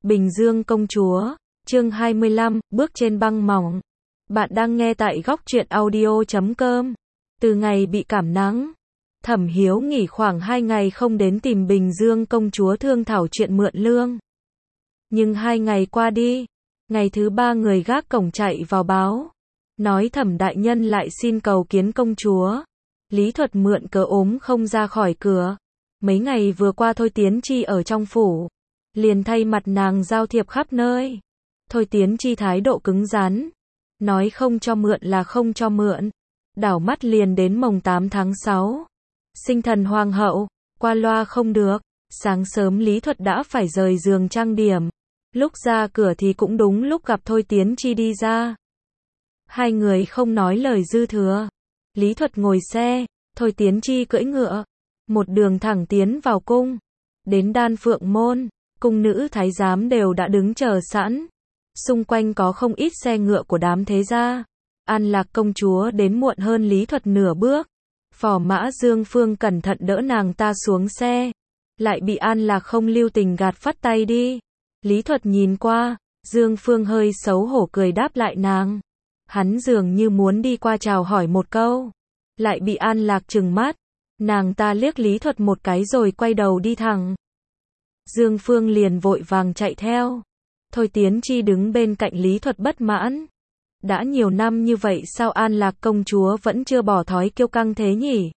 Bình Dương công chúa, chương 25, bước trên băng mỏng. Bạn đang nghe tại góc truyện audio.com. Từ ngày bị cảm nắng, Thẩm Hiếu nghỉ khoảng 2 ngày không đến tìm Bình Dương công chúa thương thảo chuyện mượn lương. Nhưng 2 ngày qua đi, ngày thứ 3 người gác cổng chạy vào báo, nói Thẩm đại nhân lại xin cầu kiến công chúa. Lý Thuật mượn cớ ốm không ra khỏi cửa. Mấy ngày vừa qua Thôi Tiến Chi ở trong phủ, liền thay mặt nàng giao thiệp khắp nơi. Thôi Tiến Chi thái độ cứng rắn, nói không cho mượn là không cho mượn. Đảo mắt liền đến mồng 8 tháng 6. Sinh thần hoàng hậu, qua loa không được. Sáng sớm Lý Thuật đã phải rời giường trang điểm. Lúc ra cửa thì cũng đúng lúc gặp Thôi Tiến Chi đi ra. Hai người không nói lời dư thừa. Lý Thuật ngồi xe, Thôi Tiến Chi cưỡi ngựa, một đường thẳng tiến vào cung. Đến Đan Phượng Môn, cung nữ thái giám đều đã đứng chờ sẵn. Xung quanh có không ít xe ngựa của đám thế gia. An Lạc công chúa đến muộn hơn Lý Thuật nửa bước. Phò mã Dương Phương cẩn thận đỡ nàng ta xuống xe, lại bị An Lạc không lưu tình gạt phắt tay đi. Lý Thuật nhìn qua, Dương Phương hơi xấu hổ cười đáp lại nàng. Hắn dường như muốn đi qua chào hỏi một câu, lại bị An Lạc trừng mắt. Nàng ta liếc Lý Thuật một cái rồi quay đầu đi thẳng. Dương Phương liền vội vàng chạy theo. Thôi Tiến Chi đứng bên cạnh Lý Thuật bất mãn. Đã nhiều năm như vậy sao An Lạc công chúa vẫn chưa bỏ thói kiêu căng thế nhỉ?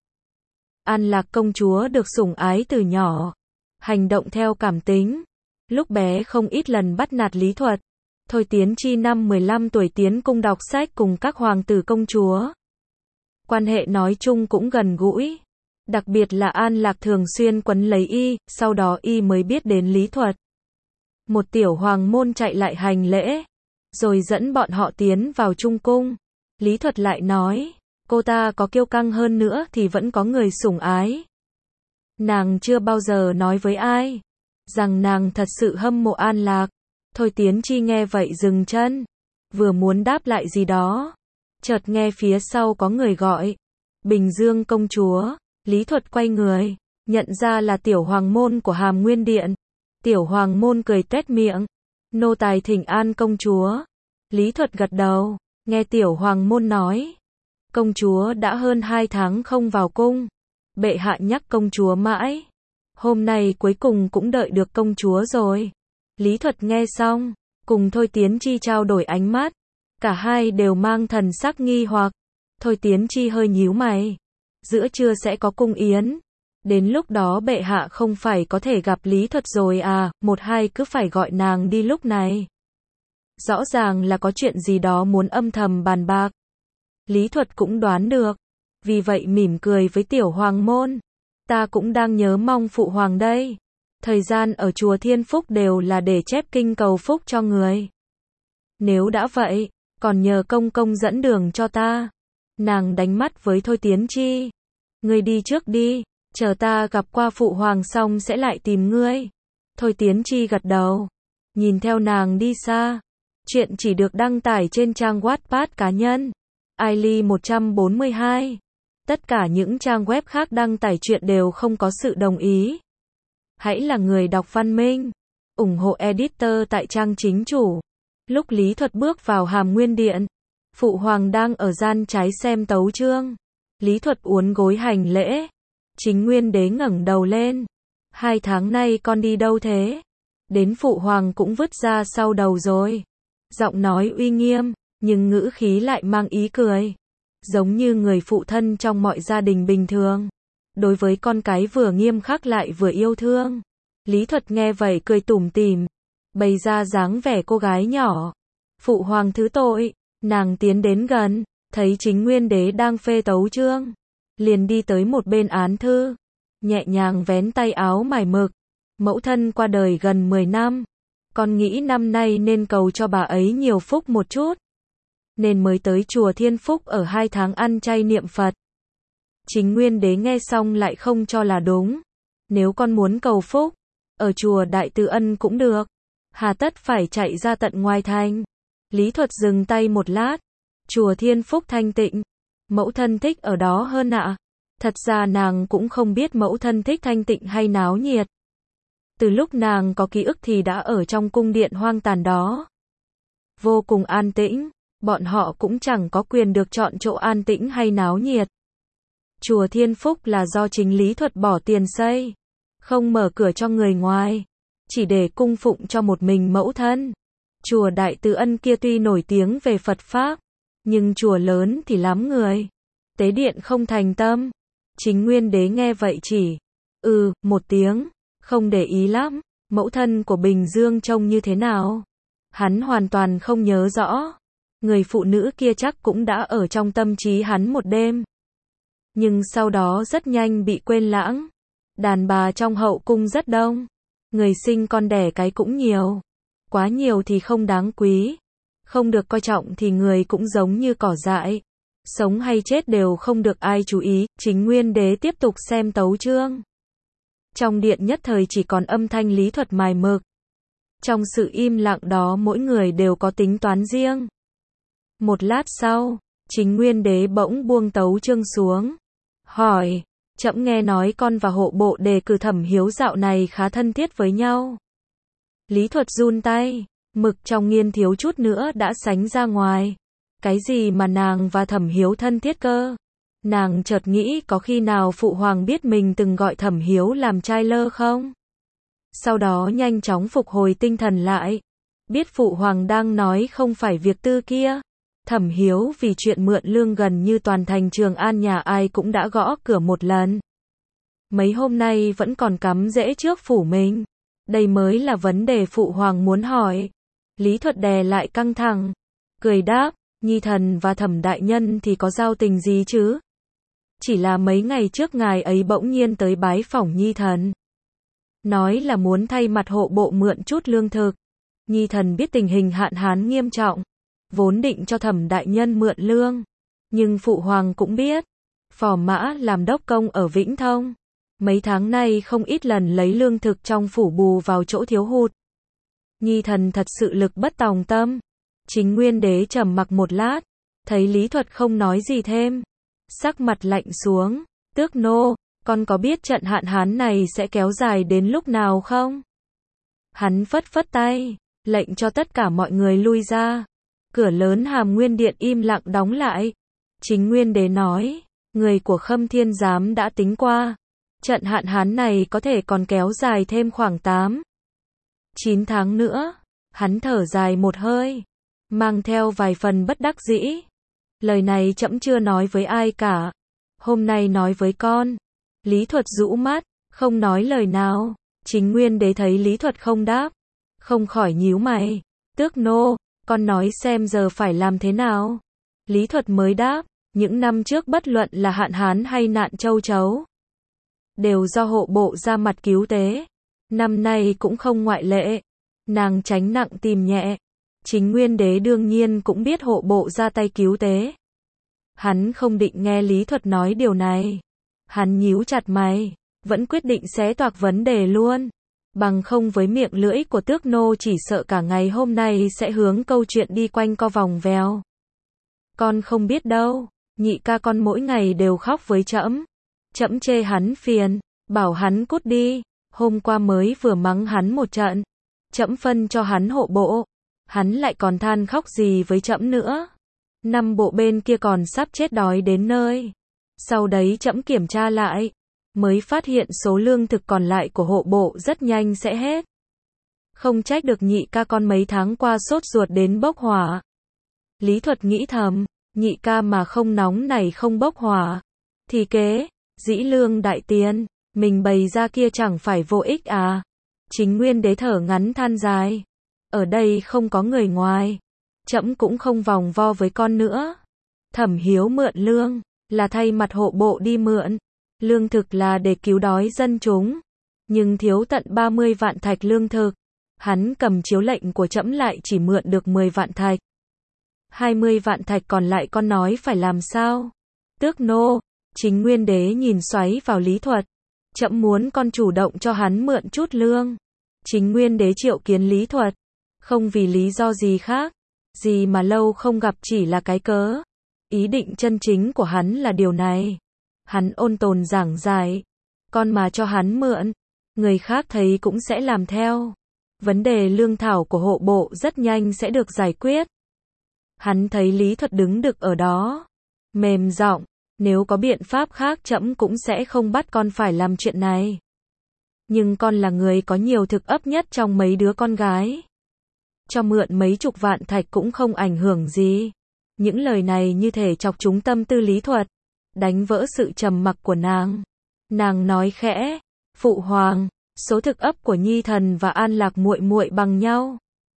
An Lạc công chúa được sủng ái từ nhỏ, hành động theo cảm tính. Lúc bé không ít lần bắt nạt Lý Thuật. Thôi Tiến Chi năm 15 tuổi tiến cung đọc sách cùng các hoàng tử công chúa. Quan hệ nói chung cũng gần gũi. Đặc biệt là An Lạc thường xuyên quấn lấy y, sau đó y mới biết đến Lý Thuật. Một tiểu hoàng môn chạy lại hành lễ, rồi dẫn bọn họ tiến vào trung cung. Lý Thuật lại nói, cô ta có kiêu căng hơn nữa thì vẫn có người sủng ái. Nàng chưa bao giờ nói với ai rằng nàng thật sự hâm mộ An Lạc. Thôi Tiến Chi nghe vậy dừng chân, vừa muốn đáp lại gì đó, chợt nghe phía sau có người gọi, Bình Dương công chúa. Lý Thuật quay người, nhận ra là tiểu hoàng môn của Hàm Nguyên Điện. Tiểu hoàng môn cười tuét miệng, nô tài thỉnh an công chúa. Lý Thuật gật đầu, nghe tiểu hoàng môn nói, công chúa đã hơn 2 tháng không vào cung, bệ hạ nhắc công chúa mãi, hôm nay cuối cùng cũng đợi được công chúa rồi. Lý Thuật nghe xong, cùng Thôi Tiến Chi trao đổi ánh mắt, cả hai đều mang thần sắc nghi hoặc. Thôi Tiến Chi hơi nhíu mày, giữa trưa sẽ có cung yến, đến lúc đó bệ hạ không phải có thể gặp Lý Thuật rồi à, một hai cứ phải gọi nàng đi lúc này. Rõ ràng là có chuyện gì đó muốn âm thầm bàn bạc. Lý Thuật cũng đoán được, vì vậy mỉm cười với tiểu hoàng môn. Ta cũng đang nhớ mong phụ hoàng đây. Thời gian ở chùa Thiên Phúc đều là để chép kinh cầu phúc cho người. Nếu đã vậy, còn nhờ công công dẫn đường cho ta. Nàng đánh mắt với Thôi Tiến Chi. Ngươi đi trước đi, chờ ta gặp qua phụ hoàng xong sẽ lại tìm ngươi. Thôi Tiến Chi gật đầu, nhìn theo nàng đi xa. Chuyện chỉ được đăng tải trên trang Wattpad cá nhân. Aili 142. Tất cả những trang web khác đăng tải chuyện đều không có sự đồng ý. Hãy là người đọc văn minh. Ủng hộ editor tại trang chính chủ. Lúc Lý Thuật bước vào Hàm Nguyên Điện, phụ hoàng đang ở gian trái xem tấu chương. Lý Thuật uốn gối hành lễ. Chính Nguyên Đế ngẩng đầu lên. 2 tháng nay con đi đâu thế? Đến phụ hoàng cũng vứt ra sau đầu rồi. Giọng nói uy nghiêm, nhưng ngữ khí lại mang ý cười. Giống như người phụ thân trong mọi gia đình bình thường. Đối với con cái vừa nghiêm khắc lại vừa yêu thương. Lý Thuật nghe vậy cười tủm tỉm, bày ra dáng vẻ cô gái nhỏ. Phụ hoàng thứ tội. Nàng tiến đến gần, thấy Chính Nguyên Đế đang phê tấu chương, liền đi tới một bên án thư, nhẹ nhàng vén tay áo mải mực. Mẫu thân qua đời gần 10 năm, con nghĩ năm nay nên cầu cho bà ấy nhiều phúc một chút, nên mới tới chùa Thiên Phúc ở 2 tháng ăn chay niệm Phật. Chính Nguyên Đế nghe xong lại không cho là đúng. Nếu con muốn cầu phúc, ở chùa Đại Từ Ân cũng được, hà tất phải chạy ra tận ngoài thành. Lý Thuật dừng tay một lát. Chùa Thiên Phúc thanh tịnh, mẫu thân thích ở đó hơn ạ. Thật ra nàng cũng không biết mẫu thân thích thanh tịnh hay náo nhiệt. Từ lúc nàng có ký ức thì đã ở trong cung điện hoang tàn đó. Vô cùng an tĩnh, bọn họ cũng chẳng có quyền được chọn chỗ an tĩnh hay náo nhiệt. Chùa Thiên Phúc là do chính Lý Thuật bỏ tiền xây, không mở cửa cho người ngoài, chỉ để cung phụng cho một mình mẫu thân. Chùa Đại Từ Ân kia tuy nổi tiếng về Phật Pháp, nhưng chùa lớn thì lắm người, tế điện không thành tâm. Chính Nguyên Đế nghe vậy chỉ, một tiếng, không để ý lắm. Mẫu thân của Bình Dương trông như thế nào? Hắn hoàn toàn không nhớ rõ. Người phụ nữ kia chắc cũng đã ở trong tâm trí hắn một đêm. Nhưng sau đó rất nhanh bị quên lãng. Đàn bà trong hậu cung rất đông. Người sinh con đẻ cái cũng nhiều. Quá nhiều thì không đáng quý. Không được coi trọng thì người cũng giống như cỏ dại. Sống hay chết đều không được ai chú ý. Chính Nguyên Đế tiếp tục xem tấu chương. Trong điện nhất thời chỉ còn âm thanh Lý Thuật mài mực. Trong sự im lặng đó mỗi người đều có tính toán riêng. Một lát sau, Chính Nguyên Đế bỗng buông tấu chương xuống. Hỏi, trẫm nghe nói con và hộ bộ đề cử Thẩm Hiếu dạo này khá thân thiết với nhau. Lý Thuật run tay, mực trong nghiên thiếu chút nữa đã sánh ra ngoài. Cái gì mà nàng và Thẩm Hiếu thân thiết cơ? Nàng chợt nghĩ có khi nào Phụ Hoàng biết mình từng gọi Thẩm Hiếu làm trai lơ không? Sau đó nhanh chóng phục hồi tinh thần lại. Biết Phụ Hoàng đang nói không phải việc tư kia. Thẩm Hiếu vì chuyện mượn lương gần như toàn thành Trường An nhà ai cũng đã gõ cửa một lần. Mấy hôm nay vẫn còn cắm rễ trước phủ mình. Đây mới là vấn đề Phụ Hoàng muốn hỏi. Lý Thuật đè lại căng thẳng. Cười đáp, Nhi thần và Thẩm đại nhân thì có giao tình gì chứ? Chỉ là mấy ngày trước ngài ấy bỗng nhiên tới bái phỏng Nhi thần. Nói là muốn thay mặt hộ bộ mượn chút lương thực. Nhi thần biết tình hình hạn hán nghiêm trọng. Vốn định cho Thẩm đại nhân mượn lương. Nhưng Phụ Hoàng cũng biết. Phò Mã làm đốc công ở Vĩnh Thông. Mấy tháng nay không ít lần lấy lương thực trong phủ bù vào chỗ thiếu hụt. Nhi thần thật sự lực bất tòng tâm. Chính Nguyên Đế trầm mặc một lát. Thấy Lý Thuật không nói gì thêm. Sắc mặt lạnh xuống. Tước nô, con có biết trận hạn hán này sẽ kéo dài đến lúc nào không? Hắn phất phất tay. Lệnh cho tất cả mọi người lui ra. Cửa lớn Hàm Nguyên Điện im lặng đóng lại. Chính Nguyên Đế nói. Người của Khâm Thiên Giám đã tính qua. Trận hạn hán này có thể còn kéo dài thêm khoảng 8-9 tháng nữa. Hắn thở dài một hơi. Mang theo vài phần bất đắc dĩ. Lời này trẫm chưa nói với ai cả. Hôm nay nói với con. Lý Thuật rũ mắt, không nói lời nào. Chính Nguyên Đế thấy Lý Thuật không đáp. Không khỏi nhíu mày. Tước nô, con nói xem giờ phải làm thế nào. Lý Thuật mới đáp. Những năm trước bất luận là hạn hán hay nạn châu chấu. Đều do hộ bộ ra mặt cứu tế. Năm nay cũng không ngoại lệ. Nàng tránh nặng tìm nhẹ. Chính Nguyên Đế đương nhiên cũng biết hộ bộ ra tay cứu tế. Hắn không định nghe Lý Thuật nói điều này. Hắn nhíu chặt mày. Vẫn quyết định xé toạc vấn đề luôn. Bằng không với miệng lưỡi của Tước nô chỉ sợ cả ngày hôm nay sẽ hướng câu chuyện đi quanh co vòng vèo. Con không biết đâu. Nhị ca con mỗi ngày đều khóc với trẫm. Trẫm chê hắn phiền. Bảo hắn cút đi. Hôm qua mới vừa mắng hắn một trận. Trẫm phân cho hắn hộ bộ. Hắn lại còn than khóc gì với trẫm nữa. 5 bộ bên kia còn sắp chết đói đến nơi. Sau đấy trẫm kiểm tra lại. Mới phát hiện số lương thực còn lại của hộ bộ rất nhanh sẽ hết. Không trách được nhị ca con mấy tháng qua sốt ruột đến bốc hỏa. Lý Thuật nghĩ thầm. Nhị ca mà không nóng này không bốc hỏa. Thì kế, dĩ lương đại tiền. Mình bày ra kia chẳng phải vô ích à. Chính Nguyên Đế thở ngắn than dài. Ở đây không có người ngoài. Trẫm cũng không vòng vo với con nữa. Thẩm Hiếu mượn lương. Là thay mặt hộ bộ đi mượn. Lương thực là để cứu đói dân chúng. Nhưng thiếu tận 30 vạn thạch lương thực. Hắn cầm chiếu lệnh của trẫm lại chỉ mượn được 10 vạn thạch. 20 vạn thạch còn lại con nói phải làm sao? Tước nô. Chính Nguyên Đế nhìn xoáy vào Lý Thuật. Trẫm muốn con chủ động cho hắn mượn chút lương. Chính Nguyên Đế triệu kiến Lý Thuật. Không vì lý do gì khác. Gì mà lâu không gặp chỉ là cái cớ. Ý định chân chính của hắn là điều này. Hắn ôn tồn giảng giải. Con mà cho hắn mượn. người khác thấy cũng sẽ làm theo. Vấn đề lương thảo của hộ bộ rất nhanh sẽ được giải quyết. Hắn thấy Lý Thuật đứng đực ở đó, mềm giọng, nếu có biện pháp khác trẫm cũng sẽ không bắt con phải làm chuyện này. Nhưng con là người có nhiều thực ấp nhất trong mấy đứa con gái. Cho mượn mấy chục vạn thạch cũng không ảnh hưởng gì. Những lời này như thể chọc trúng tâm tư Lý Thuật, đánh vỡ sự trầm mặc của nàng. Nàng nói khẽ, phụ hoàng, số thực ấp của Nhi thần và An Lạc muội muội bằng nhau.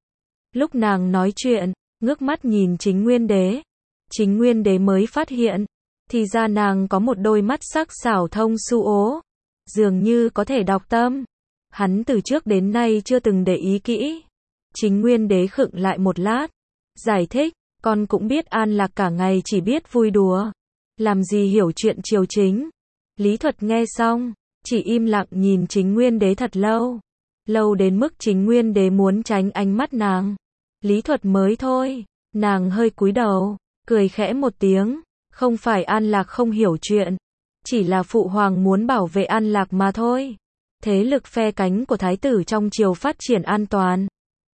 Lúc nàng nói chuyện, ngước mắt nhìn Chính Nguyên Đế. Chính Nguyên Đế mới phát hiện, thì ra nàng có một đôi mắt sắc sảo thông su ố, dường như có thể đọc tâm. Hắn từ trước đến nay chưa từng để ý kỹ. Chính Nguyên Đế khựng lại một lát, giải thích, con cũng biết An Lạc cả ngày chỉ biết vui đùa, làm gì hiểu chuyện triều chính. Lý Thuật nghe xong, chỉ im lặng nhìn Chính Nguyên Đế thật lâu, lâu đến mức Chính Nguyên Đế muốn tránh ánh mắt nàng. Lý Thuật mới thôi, nàng hơi cúi đầu, cười khẽ một tiếng, không phải An Lạc không hiểu chuyện, chỉ là phụ hoàng muốn bảo vệ An Lạc mà thôi. Thế lực phe cánh của thái tử trong triều phát triển an toàn.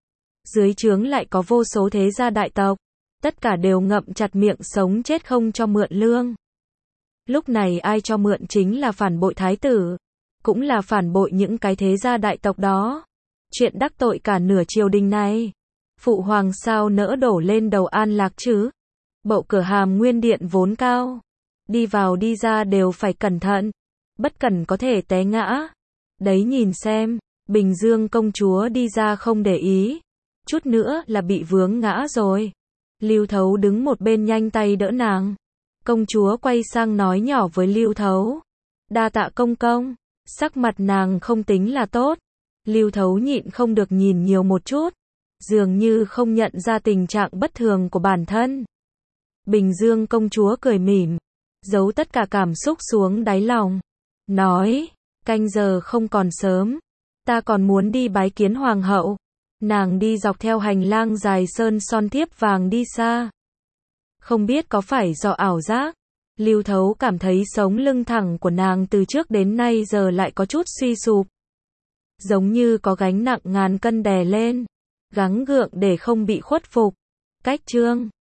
Dưới trướng lại có vô số thế gia đại tộc, tất cả đều ngậm chặt miệng sống chết không cho mượn lương. Lúc này ai cho mượn chính là phản bội thái tử, cũng là phản bội những cái thế gia đại tộc đó. Chuyện đắc tội cả nửa triều đình này, phụ hoàng sao nỡ đổ lên đầu An Lạc chứ? Bậu cửa hàm nguyên điện vốn cao, đi vào đi ra đều phải cẩn thận, bất cẩn có thể té ngã. Đấy nhìn xem, Bình Dương công chúa đi ra không để ý, chút nữa là bị vướng ngã rồi. Lưu Thấu đứng một bên nhanh tay đỡ nàng. Công chúa quay sang nói nhỏ với Lưu Thấu, đa tạ công công. Sắc mặt nàng không tính là tốt. Lưu Thấu nhịn không được nhìn nhiều một chút, dường như không nhận ra tình trạng bất thường của bản thân. Bình Dương công chúa cười mỉm, giấu tất cả cảm xúc xuống đáy lòng, nói, canh giờ không còn sớm, ta còn muốn đi bái kiến hoàng hậu. Nàng đi dọc theo hành lang dài sơn son thiếp vàng đi xa. Không biết có phải do ảo giác, Lưu Thấu cảm thấy sống lưng thẳng của nàng từ trước đến nay giờ lại có chút suy sụp. Giống như có gánh nặng ngàn cân đè lên, gắng gượng để không bị khuất phục. Cách chương